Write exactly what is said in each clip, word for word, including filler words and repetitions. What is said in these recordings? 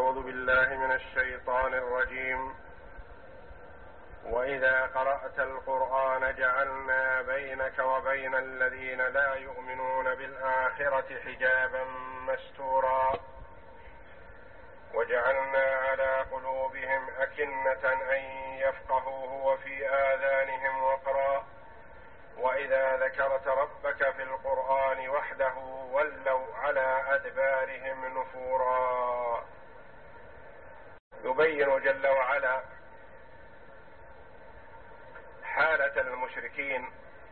أعوذ بالله من الشيطان الرجيم. وإذا قرأت القرآن جعلنا بينك وبين الذين لا يؤمنون بالآخرة حجابا مستورا وجعلنا على قلوبهم أكنة أن يفقهوه وفي آذانهم وقرا وإذا ذكرت ربك في القرآن وحده ولوا على أدبارهم نفورا. يبين جل وعلا حالة المشركين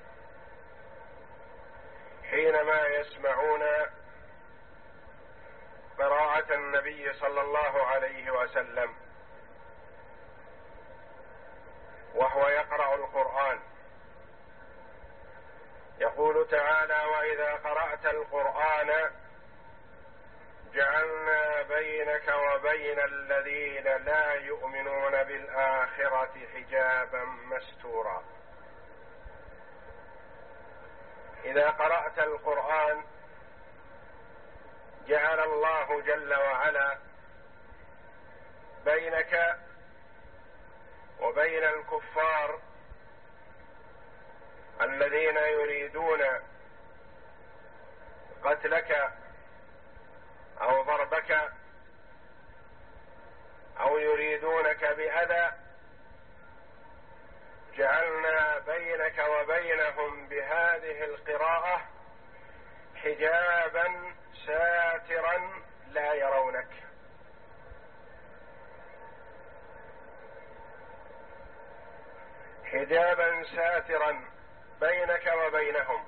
حينما يسمعون قراءة النبي صلى الله عليه وسلم وهو يقرأ القرآن. يقول تعالى: وإذا قرأت القرآن جعلنا بينك وبين الذين لا يؤمنون بالآخرة حجابا مستورا. إذا قرأت القرآن جعل الله جل وعلا بينك وبين الكفار الذين يريدون قتلك أو ضربك أو يريدونك بأذى، جعلنا بينك وبينهم بهذه القراءة حجابا ساترا لا يرونك. حجابا ساترا بينك وبينهم.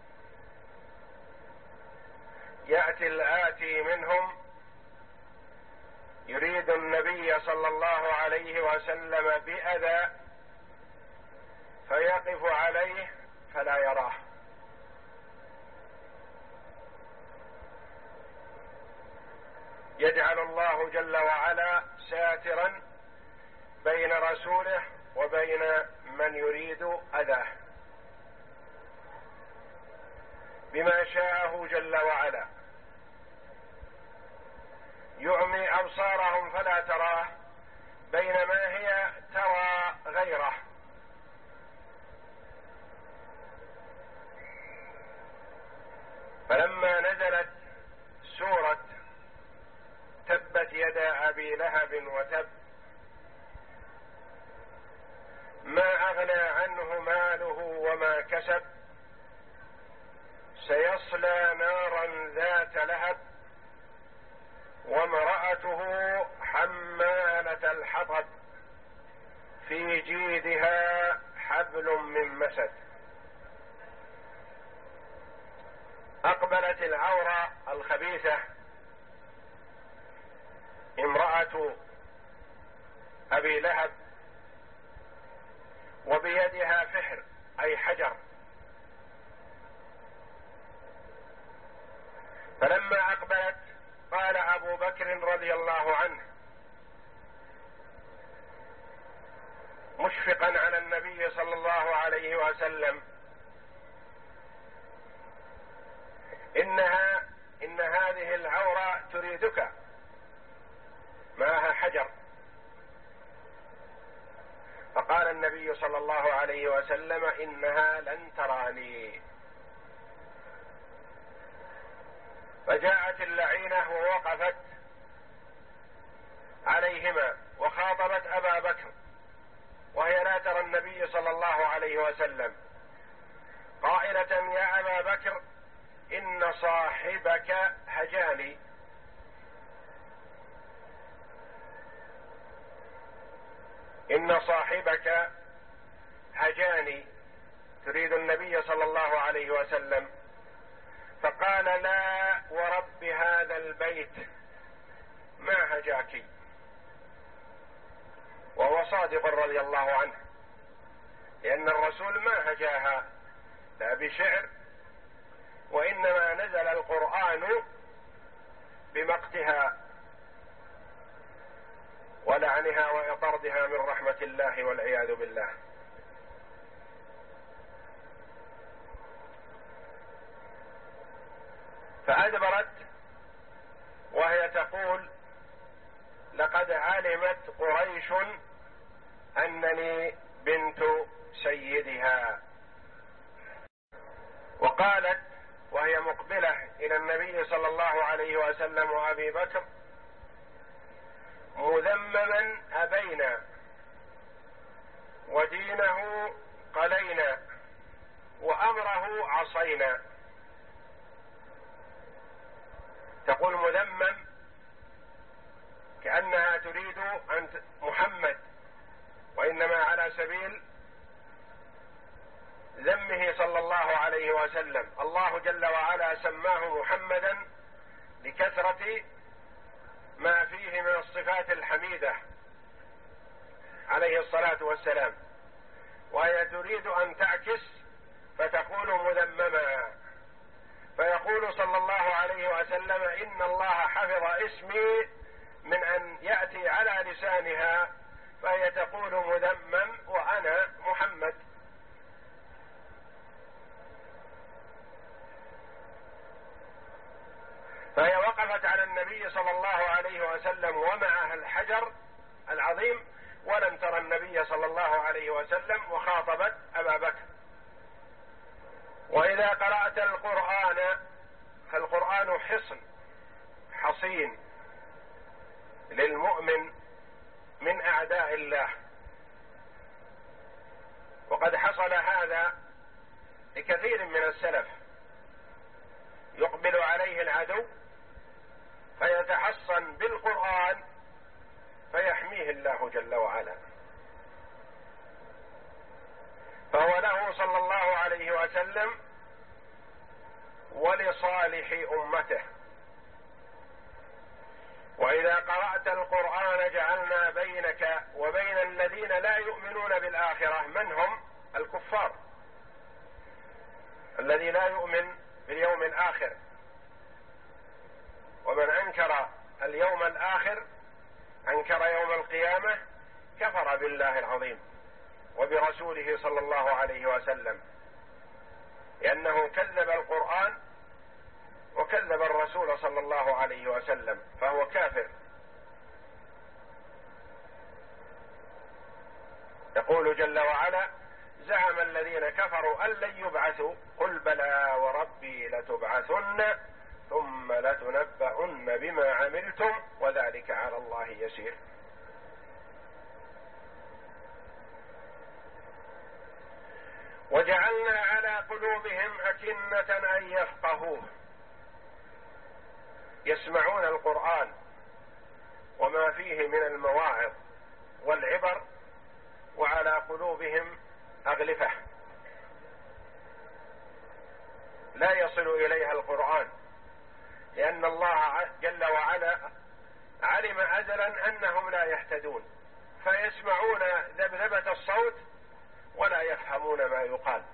يأتي الآتي منهم يريد النبي صلى الله عليه وسلم بأذى فيقف عليه فلا يراه، يجعل الله جل وعلا ساترا بين رسوله وبين من يريد أذاه بما شاءه جل وعلا. يعمي أبصارهم فلا تراه بينما هي ترى غيره. فلما نزلت سورة تبت يدا أبي لهب وتب ما أغنى عنه ماله وما كسب سيصلى نارا ذات لهب وامرأته حمالة الحطب في جيدها حبل من مسد. أقبلت العورة الخبيثة امرأة أبي لهب وبيدها فحر أي حجر. فلما أقبلت قال أبو بكر رضي الله عنه مشفقا على النبي صلى الله عليه وسلم: إنها إن هذه العورة تريدك، معها حجر. فقال النبي صلى الله عليه وسلم: إنها لن تراني. فجاءت اللعينة ووقفت عليهما وخاطبت أبا بكر وهي لا ترى النبي صلى الله عليه وسلم قائلة: يا أبا بكر إن صاحبك هجاني. إن صاحبك هجاني، تريد النبي صلى الله عليه وسلم. فقال: لا ورب هذا البيت ما هجاك. وهو صادق رضي الله عنه، لأن الرسول ما هجاها لا بشعر، وإنما نزل القرآن بمقتها ولعنها وإطردها من رحمة الله والعياذ بالله. فأدبرت وهي تقول: لقد علمت قريش أنني بنت سيدها. وقالت وهي مقبلة إلى النبي صلى الله عليه وسلم وأبي بكر: مذمما أبينا ودينه قلينا وأمره عصينا. تقول مذمم كأنها تريد أن محمد، وإنما على سبيل ذمه صلى الله عليه وسلم. الله جل وعلا سماه محمدا لكثرة ما فيه من الصفات الحميدة عليه الصلاة والسلام، وهي تريد أن تعكس فتقول مذمما، فيقول صلى الله عليه وسلم: إن الله حفظ اسمي من أن يأتي على لسانها، فهي تقول مذمم وأنا محمد. فهي وقفت على النبي صلى الله عليه وسلم ومعها الحجر العظيم، ولم ترى النبي صلى الله عليه وسلم، وخاطبت أبا بكر. وإذا قرأت القرآن فالقرآن حصن حصين للمؤمن من أعداء الله، وقد حصل هذا لكثير من السلف، يقبل عليه العدو فيتحصن بالقرآن فيحميه الله جل وعلا. فهو له صلى الله عليه وسلم ولصالح أمته. وإذا قرأت القرآن جعلنا بينك وبين الذين لا يؤمنون بالآخرة، من هم؟ الكفار، الذي لا يؤمن باليوم الآخر. ومن أنكر اليوم الآخر أنكر يوم القيامة، كفر بالله العظيم وبرسوله صلى الله عليه وسلم، لأنه كذب القرآن وكذب الرسول صلى الله عليه وسلم، فهو كافر. يقول جل وعلا: زعم الذين كفروا أن لن يبعثوا قل بلى وربي لتبعثن ثم لتنبؤن بما عملتم وذلك على الله يسير. وجعلنا على قلوبهم أكنة أن يفقهوه، يسمعون القرآن وما فيه من المواعظ والعبر، وعلى قلوبهم أغلفة لا يصل إليها القرآن، لأن الله جل وعلا علم أزلا أنهم لا يهتدون، فيسمعون ذبذبة الصوت ولا يفهمون ما يقال.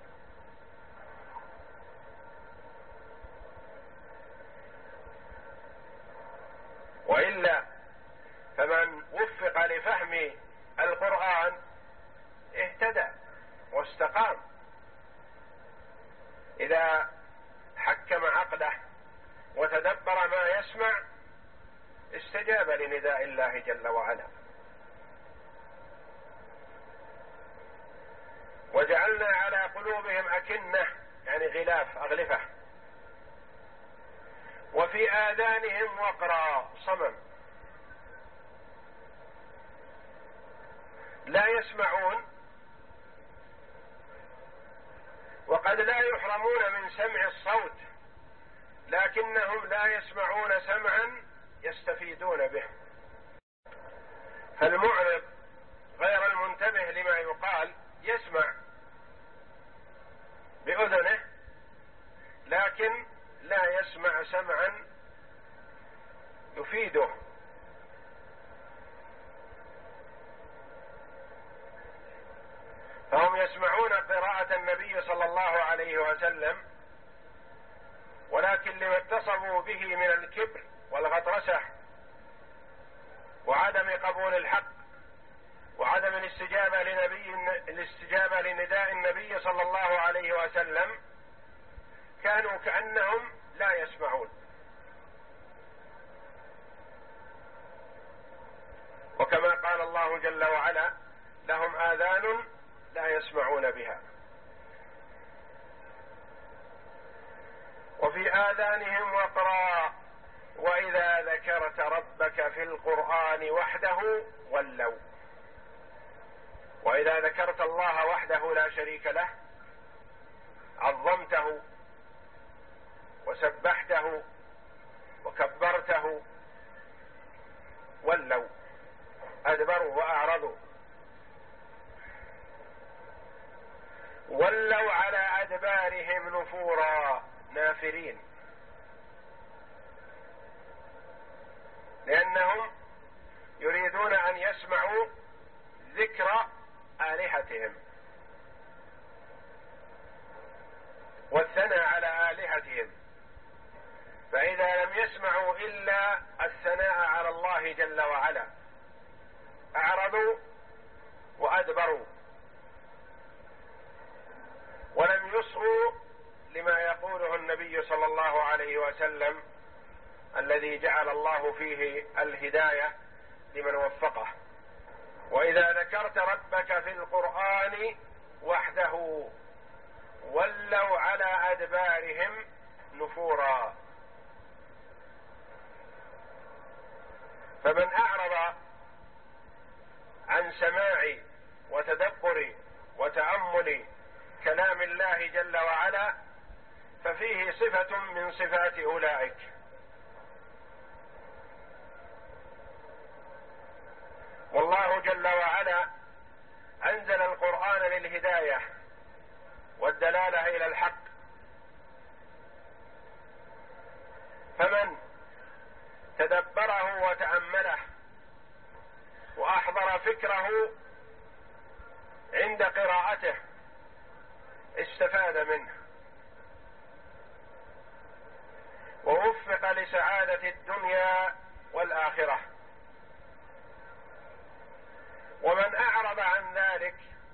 وإلا فمن وفق لفهم القرآن اهتدى واستقام، إذا حكم عقله وتدبر ما يسمع استجاب لنداء الله جل وعلا. وجعلنا على قلوبهم أكنة يعني غلاف أغلفة، وفي آذانهم وقرا صمم، لا يسمعون، وقد لا يحرمون من سمع الصوت، لكنهم لا يسمعون سمعا يستفيدون به. فالمعرض غير المنتبه لما يقال يسمع بأذنه لكن لا يسمع سمعا يفيده. فهم يسمعون قراءة النبي صلى الله عليه وسلم، ولكن لما اتصفوا به من الكبر والغطرسة وعدم قبول الحق وعدم الاستجابة لنبي الاستجابة لنداء النبي صلى الله عليه وسلم، كانوا كأنهم لا يسمعون. الله جل وعلا لهم آذان لا يسمعون بها، وفي آذانهم وقرا، وإذا ذكرت ربك في القرآن وحده ولوا. وإذا ذكرت الله وحده لا شريك له، عظمته وسبحته وكبرته، ولوا، أدبروا وأعرضوا، ولوا على أدبارهم نفورا، نافرين، لأنهم يريدون أن يسمعوا ذكر آلهتهم والثناء على آلهتهم، فإذا لم يسمعوا إلا الثناء على الله جل وعلا أعرضوا وأدبروا، ولم يصغوا لما يقوله النبي صلى الله عليه وسلم الذي جعل الله فيه الهداية لمن وفقه: وإذا ذكرت ربك في القرآن وحده ولوا على أدبارهم نفورا. فمن أعرض عن سماع وتدبر وتأمل كلام الله جل وعلا ففيه صفة من صفات أولئك. والله جل وعلا أنزل القرآن للهداية والدلالة إلى الحق، فمن تدبره وتأمله وأحضر فكره عند قراءته استفاد منه ووفق لسعادة الدنيا والآخرة. ومن أعرض عن ذلك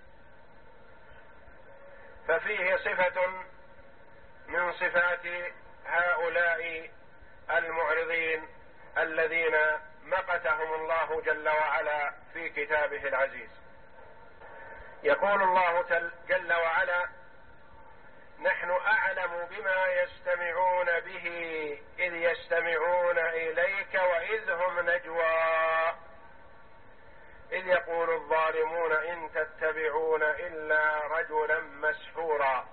ففيه صفة من صفات هؤلاء المعرضين الذين مقتهم الله جل وعلا في كتابه العزيز. يقول الله جل وعلا: نحن أعلم بما يستمعون به إذ يستمعون إليك وإذ هم نجوى إذ يقول الظالمون إن تتبعون إلا رجلا مسحورا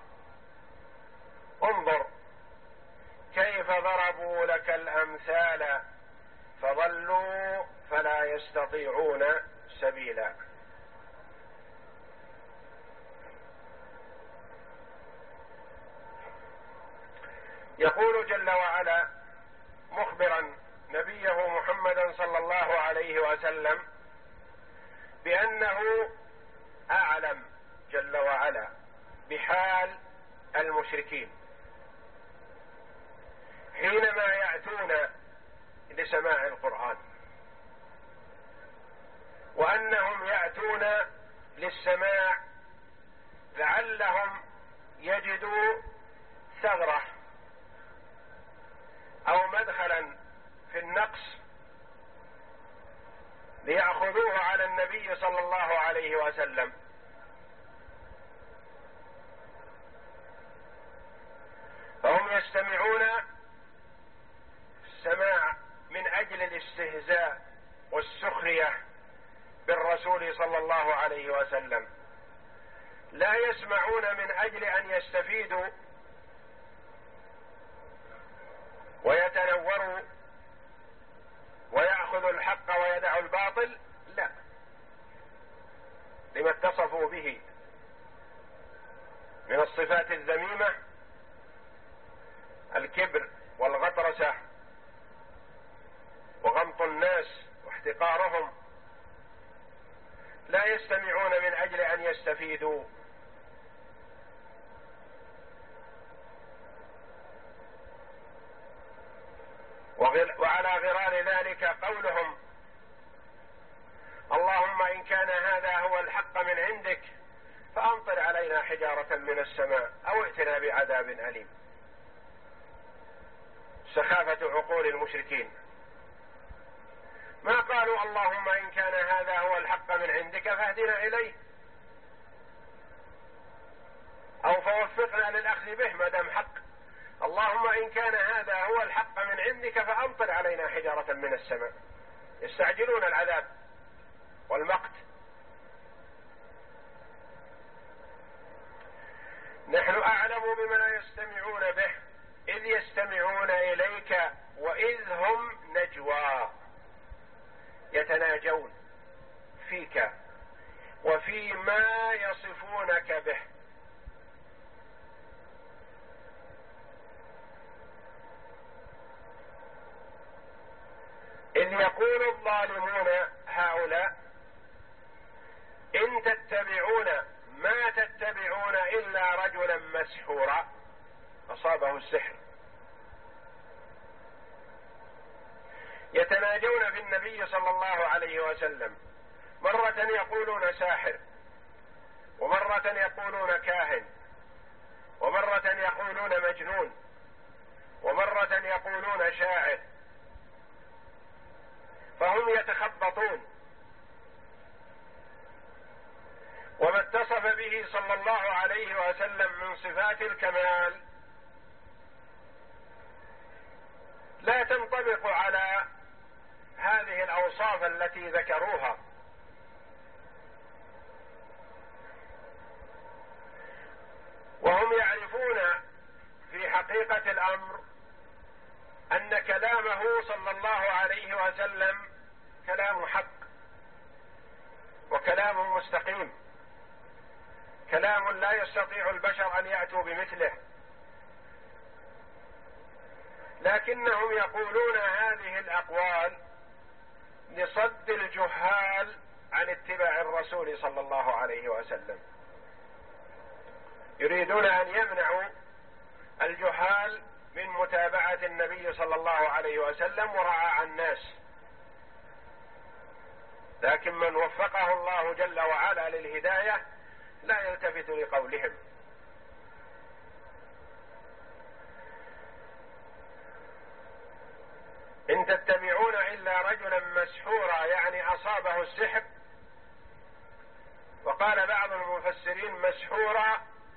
انظر كيف ضربوا لك الأمثال فضلوا فلا يستطيعون سبيلا. يقول جل وعلا مخبرا نبيه محمدا صلى الله عليه وسلم بأنه أعلم جل وعلا بحال المشركين حينما يأتون لسماع القرآن، وأنهم يأتون للسماع لعلهم يجدوا ثغرة أو مدخلا في النقص ليأخذوه على النبي صلى الله عليه وسلم. فهم يستمعون السماع من أجل الاستهزاء والسخرية بالرسول صلى الله عليه وسلم، لا يسمعون من أجل أن يستفيدوا ويتنوروا ويأخذوا الحق ويدعوا الباطل، لا، لما اتصفوا به من الصفات الذميمة: الكبر والغطرسة وغمط الناس واحتقارهم. لا يستمعون من أجل أن يستفيدوا، وعلى غرار ذلك قولهم: اللهم إن كان هذا هو الحق من عندك فأمطر علينا حجارة من السماء أو ائتنا بعذاب أليم. سخافة عقول المشركين. ما قال قالوا اللهم إن كان هذا هو الحق من عندك فاهدنا إليه، أو فوفقنا للأخذ به ما دام حق. اللهم إن كان هذا هو الحق من عندك فأمطر علينا حجارة من السماء. يستعجلون العذاب والمقت. نحن أعلم بما يستمعون به إذ يستمعون إليك وإذ هم نجوى يتناجون فيك وفيما يصفونك به. إذ يقول الظالمون هؤلاء إن تتبعون ما تتبعون إلا رجلا مسحورا أصابه السحر. يتناجون في النبي صلى الله عليه وسلم، مرة يقولون ساحر، ومرة يقولون كاهن، ومرة يقولون مجنون، ومرة يقولون شاعر، فهم يتخبطون. وما اتصف به صلى الله عليه وسلم من صفات الكمال لا تنطبق على هذه الأوصاف التي ذكروها. وهم يعرفون في حقيقة الأمر أن كلامه صلى الله عليه وسلم كلام حق وكلام مستقيم، كلام لا يستطيع البشر أن يأتوا بمثله، لكنهم يقولون هذه الأقوال لصد الجهال عن اتباع الرسول صلى الله عليه وسلم. يريدون أن يمنعوا الجهال من متابعة النبي صلى الله عليه وسلم ورعاع الناس، لكن من وفقه الله جل وعلا للهداية لا يلتفت لقولهم. إن تتبعون إلا رجلا مسحورا يعني أصابه السحر. وقال بعض المفسرين مسحورا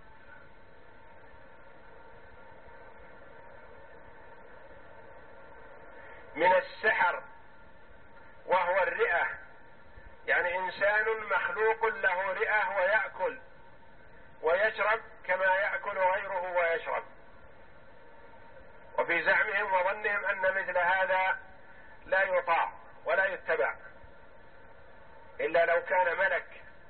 من السحر وهو الرئة، يعني إنسان مخلوق له رئة ويأكل ويشرب كما يأكل غيره ويشرب. وفي زعمهم وظنهم أن مثل هذا لا يطاع ولا يتبع إلا لو كان ملك.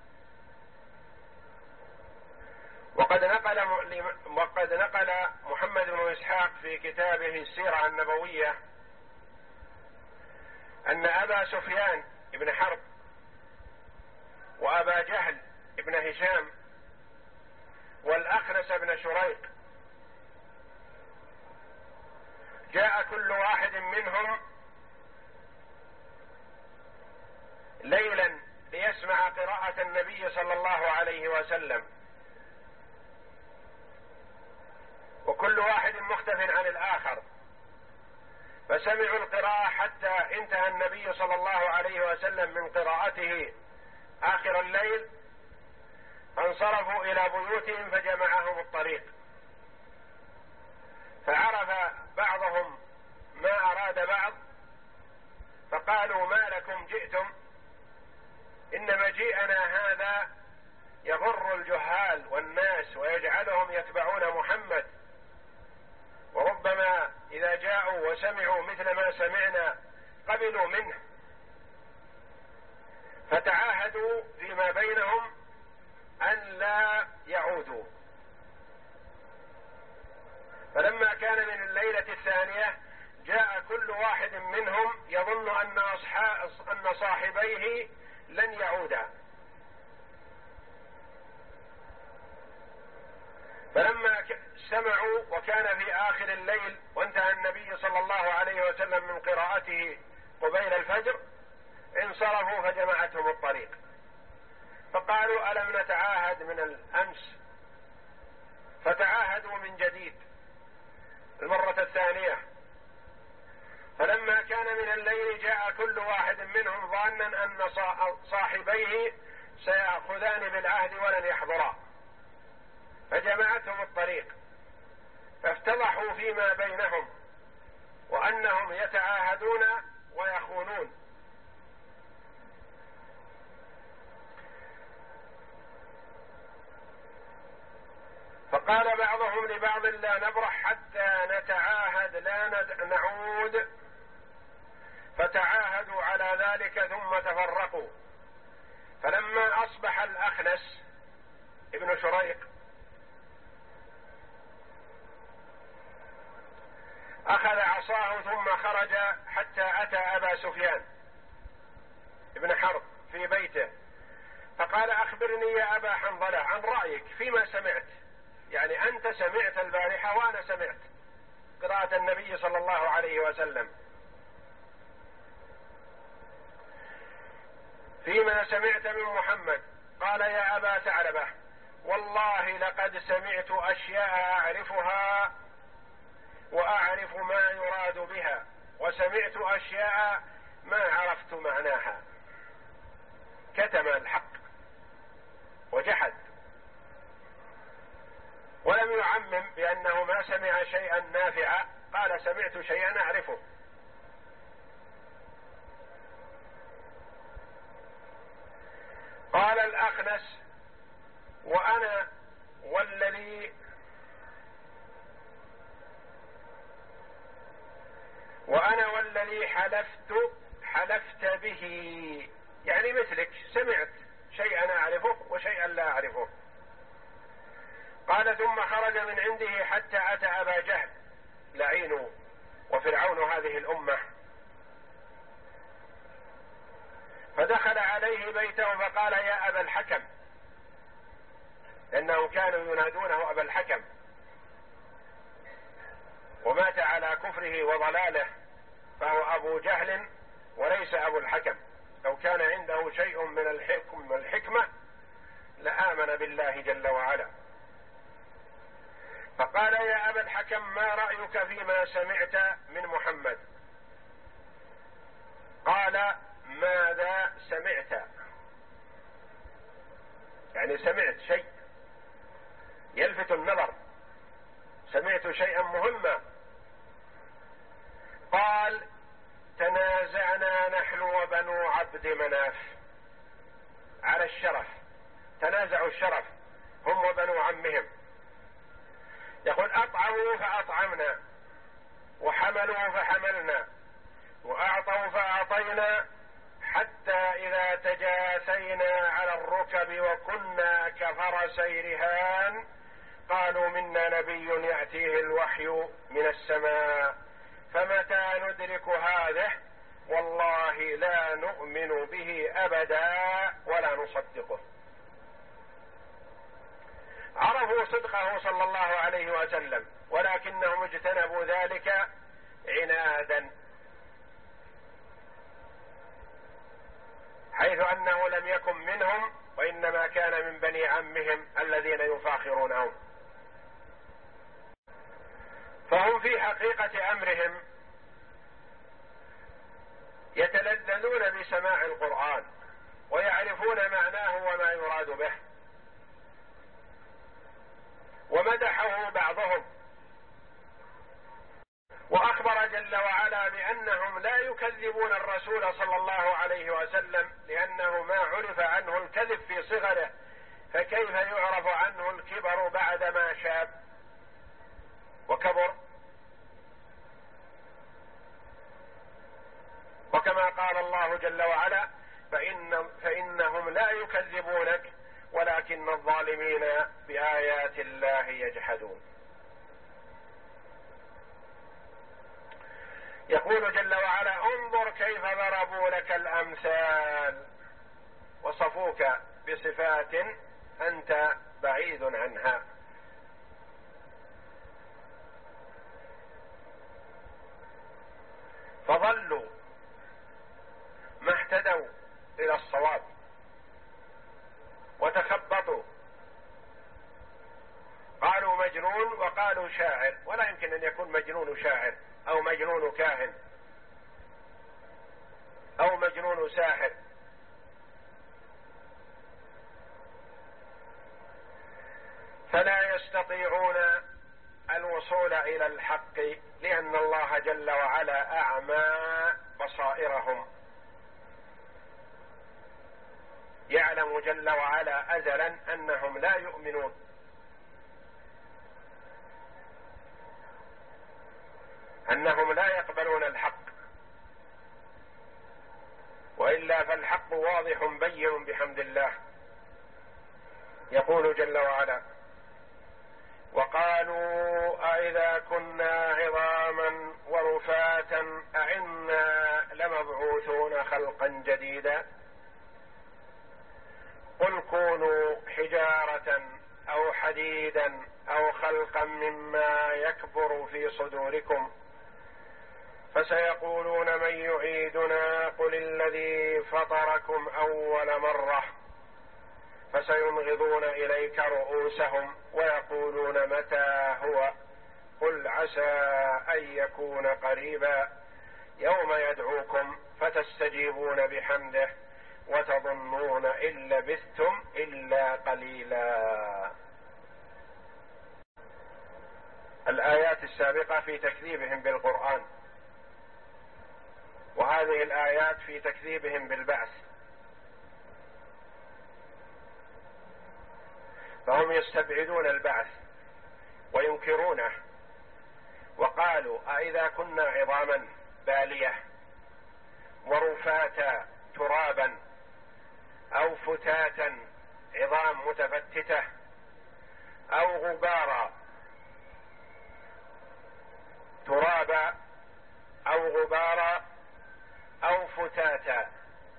وقد نقل وقد نقل محمد بن إسحاق في كتابه السيرة النبوية أن أبا سفيان بن حرب وأبا جهل بن هشام والأخنس بن شريق جاء كل واحد منهم ليلا ليسمع قراءة النبي صلى الله عليه وسلم، وكل واحد مختلف عن الآخر، فسمعوا القراءة حتى انتهى النبي صلى الله عليه وسلم من قراءته آخر الليل، فانصرفوا إلى بيوتهم فجمعهم الطريق، فعرف بعضهم ما أراد بعض فقالوا ما لكم جئتم؟ إن مجيئنا هذا يغر الجهال والناس ويجعلهم يتبعون محمد، وربما إذا جاءوا وسمعوا مثل ما سمعنا قبلوا منه. فتعاهدوا فيما بينهم أن لا يعودوا. فلما كان من الليلة الثانية جاء كل واحد منهم يظن أن أصحاب أن صاحبيه لن يعودا، فلما سمعوا وكان في آخر الليل وانتهى النبي صلى الله عليه وسلم من قراءته قبيل الفجر انصرفوا فجمعتهم الطريق، فقالوا ألم نتعاهد من الأمس؟ فتعاهدوا من جديد المرة الثانية، فلما كان من الليل جاء كل واحد منهم ظانا أن صاحبيه سيأخذان بالعهد ولن يحضرا، فجمعتهم الطريق فافتضحوا فيما بينهم وأنهم يتعاهدون ويخونون. فقال بعضهم لبعض لا نبرح حتى نتعاهد لا نعود، فتعاهدوا على ذلك ثم تفرقوا. فلما أصبح الأخنس ابن شريق أخذ عصاه ثم خرج حتى أتى أبا سفيان ابن حرب في بيته، فقال أخبرني يا أبا حنظلة عن رأيك فيما سمعت، يعني أنت سمعت البارحة وأنا سمعت قراءة النبي صلى الله عليه وسلم، فيما سمعت من محمد. قال يا أبا ثعلبة والله لقد سمعت أشياء أعرفها وأعرف ما يراد بها، وسمعت أشياء ما عرفت معناها. كتم الحق وجحد ولم يعمم بأنه ما سمع شيئا نافعا، قال سمعت شيئا أعرفه. قال الأخنس وأنا والذي وأنا والذي حلفت حلفت به، يعني مثلك سمعت شيئا أعرفه وشيئا لا أعرفه. قال ثم خرج من عنده حتى أتى أبا جهل لعين وفرعون هذه الأمة، فدخل عليه بيته فقال يا أبا الحكم، لأنهم كانوا ينادونه أبا الحكم، ومات على كفره وضلاله، فهو أبو جهل وليس أبو الحكم. لو كان عنده شيء من الحكم والحكمة لآمن بالله جل وعلا. فقال يا أبا الحكم ما رأيك فيما سمعت من محمد؟ قال ماذا سمعت؟ يعني سمعت شيء يلفت النظر، سمعت شيئا مهما. قال تنازعنا نحن وبنو عبد مناف على الشرف، تنازعوا الشرف هم وبنو عمهم. يقول أطعموا فأطعمنا وحملوا فحملنا وأعطوا فأعطينا، حتى إذا تجاثينا على الركب وكنا كفرسي رهان قالوا منا نبي يأتيه الوحي من السماء فمتى ندرك هذا والله لا نؤمن به أبدا ولا نصدقه. عرفوا صدقه صلى الله عليه وسلم، ولكنهم اجتنبوا ذلك عنادا، حيث أنه لم يكن منهم وإنما كان من بني عمهم الذين يفاخرونهم. فهم في حقيقة أمرهم يتلذذون بسماع القرآن ويعرفون معناه وما يراد به. ومدحه بعضهم وأخبر جل وعلا بأنهم لا يكذبون الرسول صلى الله عليه وسلم، لأنه ما عرف عنه الكذب في صغره، فكيف يعرف عنه الكبر بعدما شاب وكبر؟ وكما قال الله جل وعلا فإن فإنهم لا يكذبونك ولكن الظالمين بآيات الله يجحدون. يقول جل وعلا انظر كيف ضربوا لك الأمثال، وصفوك بصفات أنت بعيد عنها. فضلوا ما اهتدوا إلى الصواب وتخبطوا، قالوا مجنون وقالوا شاعر، ولا يمكن أن يكون مجنون شاعر أو مجنون كاهن، يكون ساحر. فلا يستطيعون الوصول إلى الحق، لأن الله جل وعلا أعمى بصائرهم. يعلم جل وعلا أزلا أنهم لا يؤمنون، أنهم لا يقبلون الحق، وإلا فالحق واضح بين بحمد الله. يقول جل وعلا: وقالوا أئذا كنا عظاما ورفاتا أئنا لمبعوثون خلقا جديدا قل كونوا حجارة أو حديدا أو خلقا مما يكبر في صدوركم فسيقولون من يعيدنا قل الذي فطركم أول مرة فسينغضون إليك رؤوسهم ويقولون متى هو قل عسى أن يكون قريبا يوم يدعوكم فتستجيبون بحمده وتظنون إن لبثتم إلا قليلا. الآيات السابقة في تكذيبهم بالقرآن، وهذه الآيات في تكذيبهم بالبعث. فهم يستبعدون البعث وينكرونه، وقالوا أئذا كنا عظاما بالية ورفاتا ترابا أو فتاتا عظام متفتتة أو غبارا ترابا أو غبارا أو فتاتا،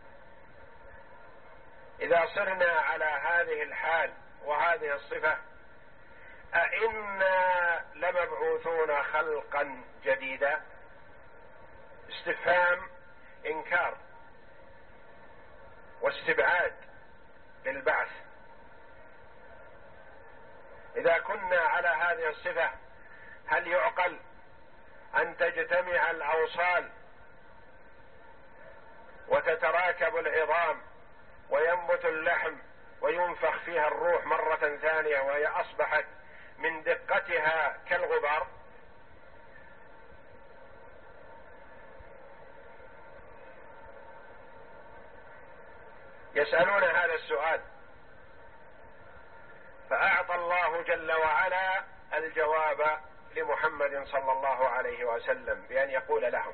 إذا صرنا على هذه الحال وهذه الصفة أئنا لمبعوثون خلقا جديدا؟ استفهام إنكار واستبعاد للبعث. إذا كنا على هذه الصفة هل يعقل أن تجتمع الأوصال وتتراكب العظام وينبت اللحم وينفخ فيها الروح مرة ثانية وهي أصبحت من دقتها كالغبار؟ يسألون هذا السؤال، فأعطى الله جل وعلا الجواب لمحمد صلى الله عليه وسلم بأن يقول لهم: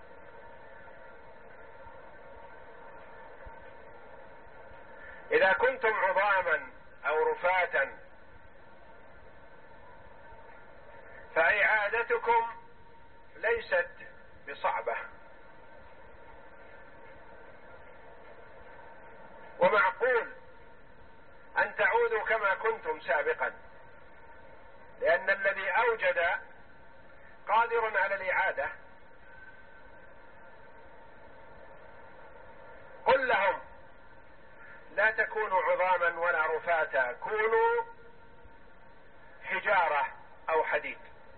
إذا كنتم عظاما أو رفاتا فإعادتكم ليست بصعبة، ومعقول أن تعودوا كما كنتم سابقا، لأن الذي أوجد قادر على الإعادة. قل لهم لا تكونوا عظاما ولا رفاتا، كونوا حجارة أو حديد.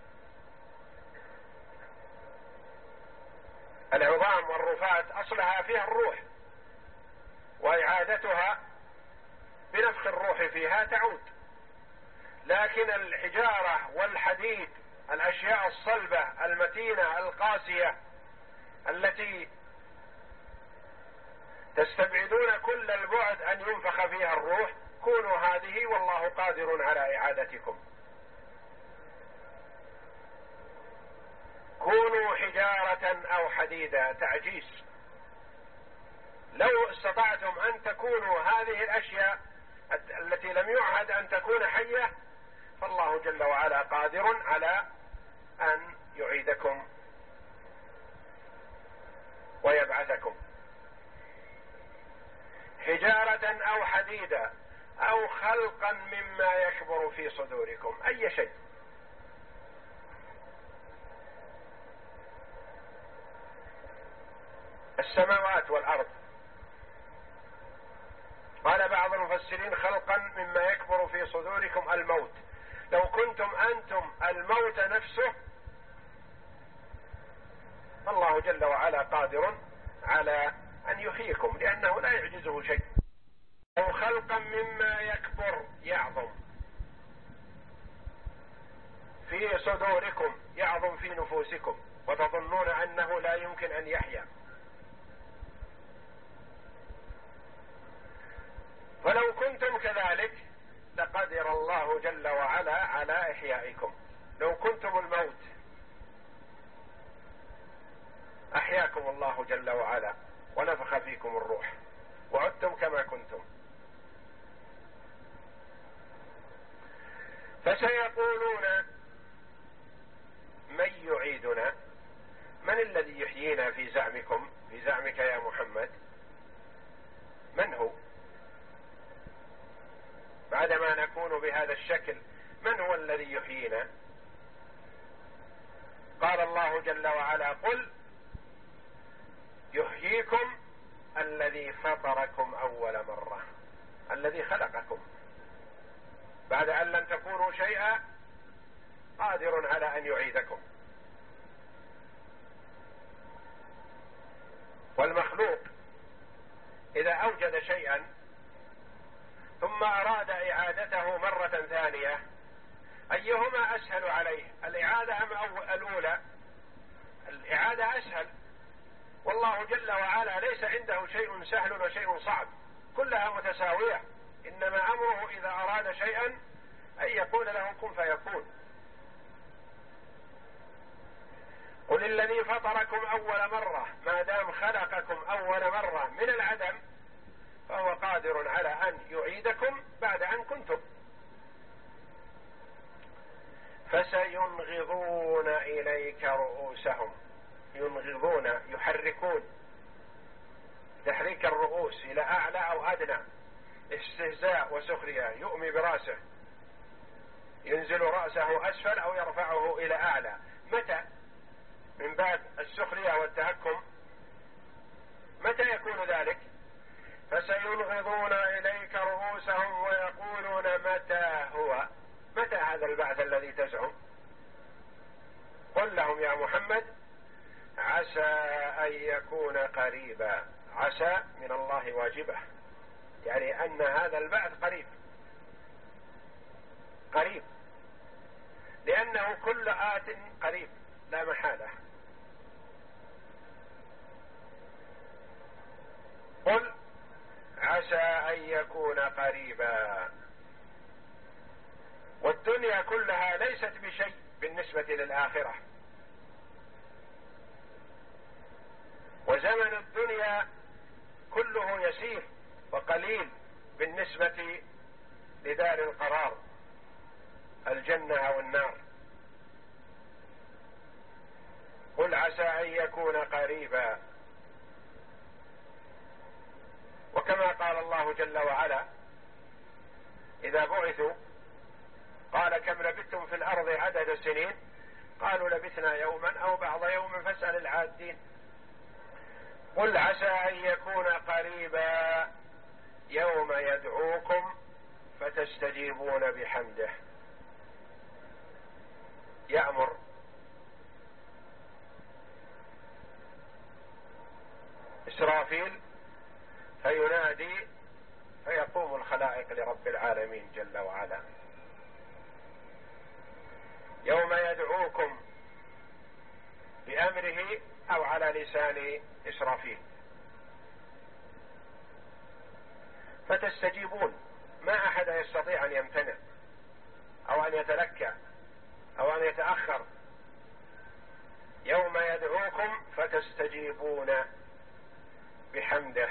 العظام والرفات أصلها فيها الروح، وإعادتها بنفخ الروح فيها تعود، لكن الحجارة والحديد الأشياء الصلبة المتينة القاسية التي تستبعدون كل البعد أن ينفخ فيها الروح، كونوا هذه والله قادر على إعادتكم. كونوا حجارة أو حديدا، تعجيز. لو استطعتم أن تكونوا هذه الأشياء التي لم يعهد أن تكون حية فالله جل وعلا قادر على أن يعيدكم ويبعثكم. حجارة أو حديدا أو خلقا مما يكبر في صدوركم، أي شيء. السماوات والأرض. قال بعض المفسرين خلقا مما يكبر في صدوركم الموت. لو كنتم أنتم الموت نفسه فالله جل وعلا قادر على أن يحييكم لأنه لا يعجزه شيء. أو خلقا مما يكبر يعظم في صدوركم، يعظم في نفوسكم، وتظنون أنه لا يمكن أن يحيا. فلو كنتم كذلك لقدر الله جل وعلا على إحيائكم. لو كنتم الموت أحياكم الله جل وعلا ونفخ فيكم الروح وعدتم كما كنتم. فسيقولون من يعيدنا؟ من الذي يحيينا في زعمكم، في زعمك يا محمد؟ من هو بعدما نكون بهذا الشكل؟ من هو الذي يحيينا؟ قال الله جل وعلا قل يحييكم الذي فطركم أول مرة، الذي خلقكم بعد أن لم تكونوا شيئا قادر على أن يعيدكم. والمخلوق إذا أوجد شيئا ثم أراد إعادته مرة ثانية أيهما أسهل عليه، الإعادة أم الأولى؟ الإعادة أسهل، والله جل وعلا ليس عنده شيء سهل وشيء صعب، كلها متساوية، إنما أمره إذا أراد شيئا أن يقول له كن فيكون. قل الذي فطركم أول مرة، ما دام خلقكم أول مرة من العدم فهو قادر على أن يعيدكم بعد أن كنتم. فسينغضون إليك رؤوسهم، ينغضون يحركون، تحريك الرؤوس إلى أعلى أو أدنى، استهزاء وسخرية، يؤمي برأسه، ينزل رأسه أسفل أو يرفعه إلى أعلى. متى؟ من بعد السخرية والتهكم، متى يكون ذلك؟ فسينغضون إليك رؤوسهم ويقولون متى هو، متى هذا البعث الذي تزعم؟ قل لهم يا محمد عسى أن يكون قريبا. عسى من الله واجبة، يعني أن هذا البعث قريب، قريب، لأنه كل آت قريب لا محالة. قل عسى أن يكون قريبا. والدنيا كلها ليست بشيء بالنسبة للآخرة، وزمن الدنيا كله يسير وقليل بالنسبة لدار القرار الجنة أو النار. قل عسى أن يكون قريبا. وكما قال الله جل وعلا إذا بعثوا قال كم لبثتم في الأرض عدد سنين قالوا لبثنا يوما أو بعض يوم فاسأل العادين. قل عسى أن يكون قريبا يوم يدعوكم فتستجيبون بحمده. يأمر إسرافيل فينادي فيقوم الخلائق لرب العالمين جل وعلا. يوم يدعوكم بأمره أو على لسان إسرافيل فتستجيبون، ما أحد يستطيع أن يمتنع أو أن يتلكى أو أن يتأخر. يوم يدعوكم فتستجيبون بحمده،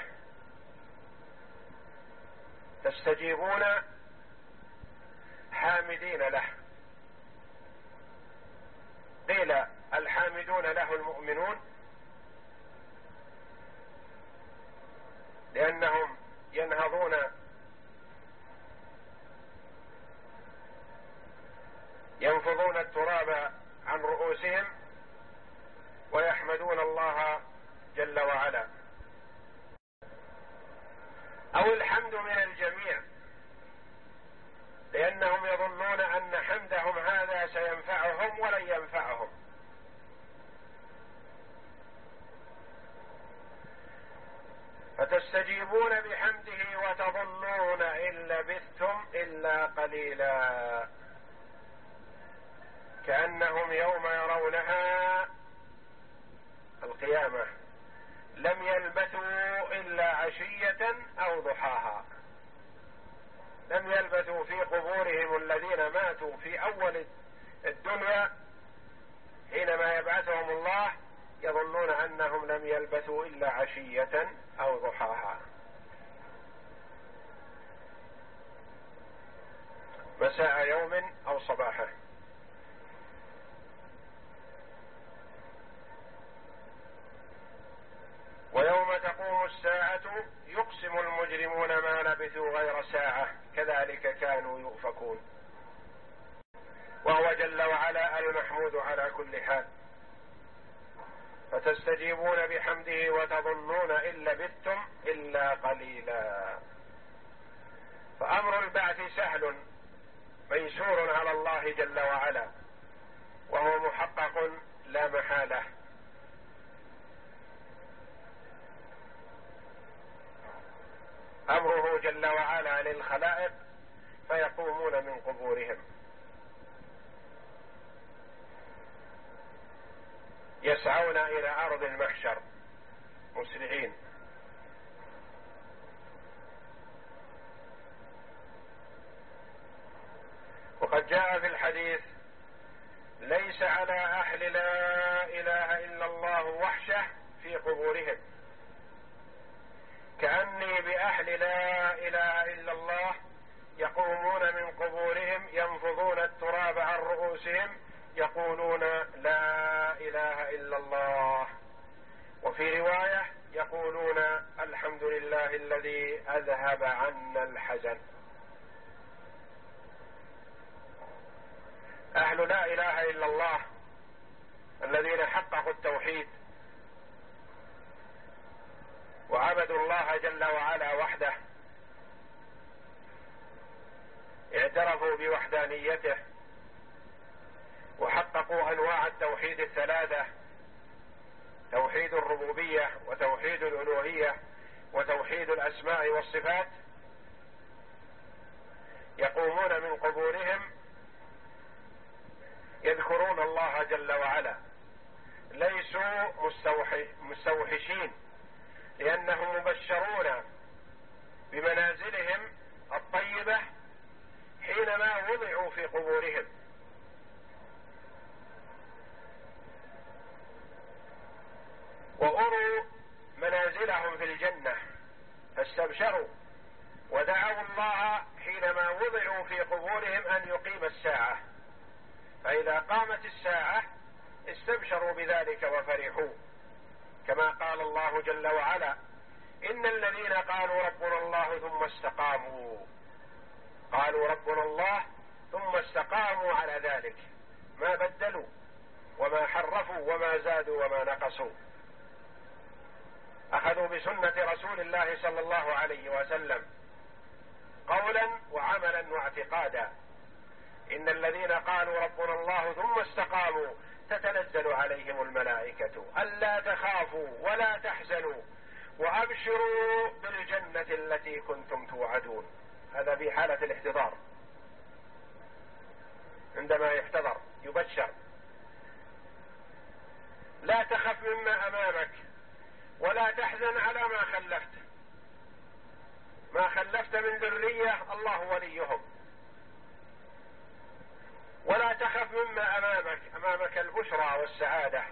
تستجيبون حامدين له. قيل الحامدون له المؤمنون لأنهم ينهضون ينفضون التراب عن رؤوسهم ويحمدون الله جل وعلا. أو الحمد من الجميع لأنهم يظنون أن حمدهم هذا سينفعهم ولن ينفعهم. فتستجيبون بحمده وتظنون إن لبثتم إلا قليلا، كأنهم يوم يرونها القيامة لم يلبثوا إلا عشية أو ضحاها، لم يلبثوا في قبورهم الذين ماتوا في أول الدنيا حينما يبعثهم الله، يظنون أنهم لم يلبثوا إلا عشية أو ضحاها، مساء يوم أو صباحه. ويوم تقوم الساعة يقسم المجرمون ما لبثوا غير ساعة كذلك كانوا يؤفكون. وهو جل وعلا المحمود على كل حال. فتستجيبون بحمده وتظنون إن لبثتم إلا قليلا. فأمر البعث سهل ميسور على الله جل وعلا، وهو محقق لا محالة. أمره جل وعلا للخلائق فيقومون من قبورهم، يسعون إلى أرض المحشر مسرعين. وقد جاء في الحديث: ليس على أهل لا إله إلا الله وحشة في قبورهم، كأني بأهل لا إله إلا الله يقومون من قبورهم ينفضون التراب عن رؤوسهم يقولون لا إله إلا الله. وفي رواية يقولون الحمد لله الذي أذهب عنا الحزن. أهل لا إله إلا الله الذين حققوا التوحيد وعبدوا الله جل وعلا وحده، اعترفوا بوحدانيته وحققوا أنواع التوحيد الثلاثة: توحيد الربوبية وتوحيد الألوهية وتوحيد الأسماء والصفات. يقومون من قبورهم يذكرون الله جل وعلا، ليسوا مستوحشين، لأنهم مبشرون بمنازلهم الطيبة حينما وضعوا في قبورهم. وأروا منازلهم في الجنة فاستبشروا ودعوا الله حينما وضعوا في قبورهم أن يقيم الساعة، فإذا قامت الساعة استبشروا بذلك وفرحوا، كما قال الله جل وعلا: إن الذين قالوا ربنا الله ثم استقاموا قالوا ربنا الله ثم استقاموا على ذلك، ما بدلوا وما حرفوا وما زادوا وما نقصوا، أخذوا بسنة رسول الله صلى الله عليه وسلم قولا وعملا واعتقادا. إن الذين قالوا ربنا الله ثم استقاموا تتنزل عليهم الملائكة ألا تخافوا ولا تحزنوا وأبشروا بالجنة التي كنتم توعدون. هذا في حالة الاحتضار، عندما يحتضر يبشر: لا تخف مما أمامك ولا تحزن على ما خلفت، ما خلفت من ذرية الله وليهم، ولا تخف مما أمامك، أمامك البشرى والسعادة.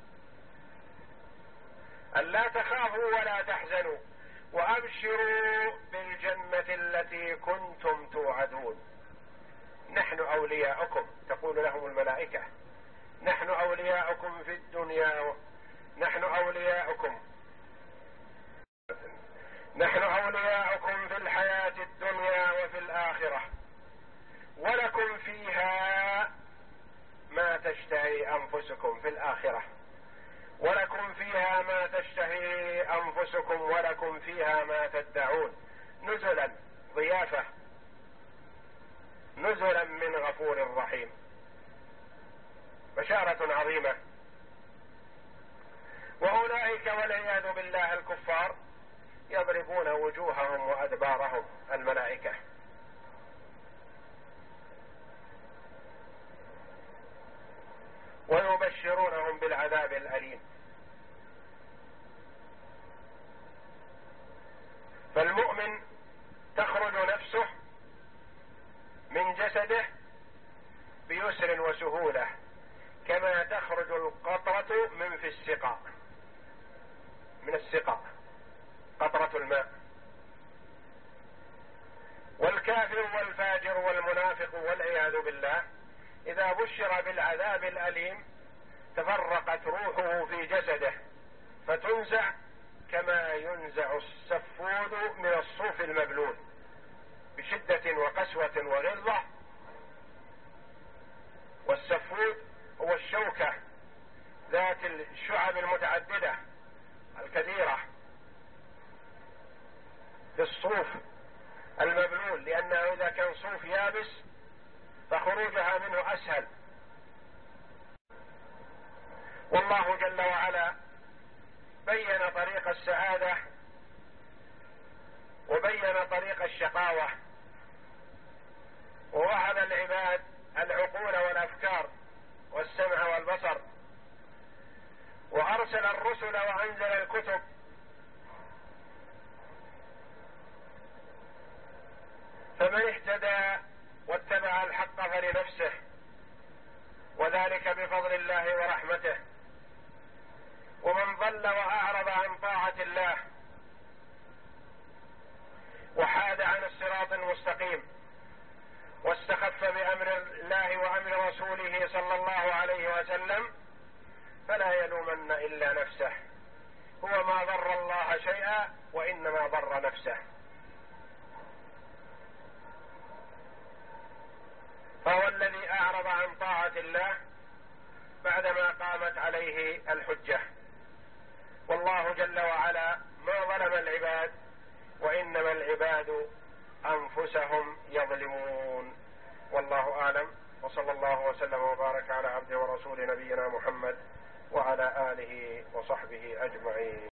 ألا تخافوا ولا تحزنوا وأبشروا بالجنة التي كنتم توعدون. نحن أولياؤكم، تقول لهم الملائكة: نحن أولياؤكم في الدنيا، نحن أولياؤكم نحن أولياؤكم في الحياة الدنيا وفي الآخرة، ولكم فيها ما تشتهي أنفسكم في الآخرة، ولكم فيها ما تشتهي أنفسكم ولكم فيها ما تدعون، نزلا ضيافة، نزلا من غفور رحيم. بشارة عظيمة. وأولئك والعياذ بالله الكفار يضربون وجوههم وأدبارهم الملائكة. ويبشرونهم بالعذاب الأليم. فالمؤمن تخرج نفسه من جسده بيسر وسهولة، كما تخرج القطرة من في السقاء، من السقاء قطرة الماء. والكافر والفاجر والمنافق والعياذ بالله إذا بشر بالعذاب الأليم تفرقت روحه في جسده فتنزع كما ينزع السفود من الصوف المبلول بشدة وقسوة وغلظة. والسفود هو الشوكة ذات الشعب المتعددة الكثيرة في الصوف المبلول، لأنه إذا كان صوف يابس فخروجها منه أسهل. والله جل وعلا بين طريق السعادة وبين طريق الشقاوة، ووهب العباد العقول والأفكار والسمع والبصر، وأرسل الرسل وأنزل الكتب، فمن اهتدى واتبع الحق فلنفسه، وذلك بفضل الله ورحمته. ومن ضل وأعرض عن طاعة الله وحاد عن الصراط المستقيم واستخف بأمر الله وأمر رسوله صلى الله عليه وسلم فلا يلومن إلا نفسه، هو ما ضر الله شيئا وإنما ضر نفسه. فهو الذي أعرض عن طاعة الله بعدما قامت عليه الحجة. والله جل وعلا ما ظلم العباد، وإنما العباد أنفسهم يظلمون. والله أعلم، وصلى الله وسلم وبارك على عبده ورسول نبينا محمد وعلى آله وصحبه أجمعين.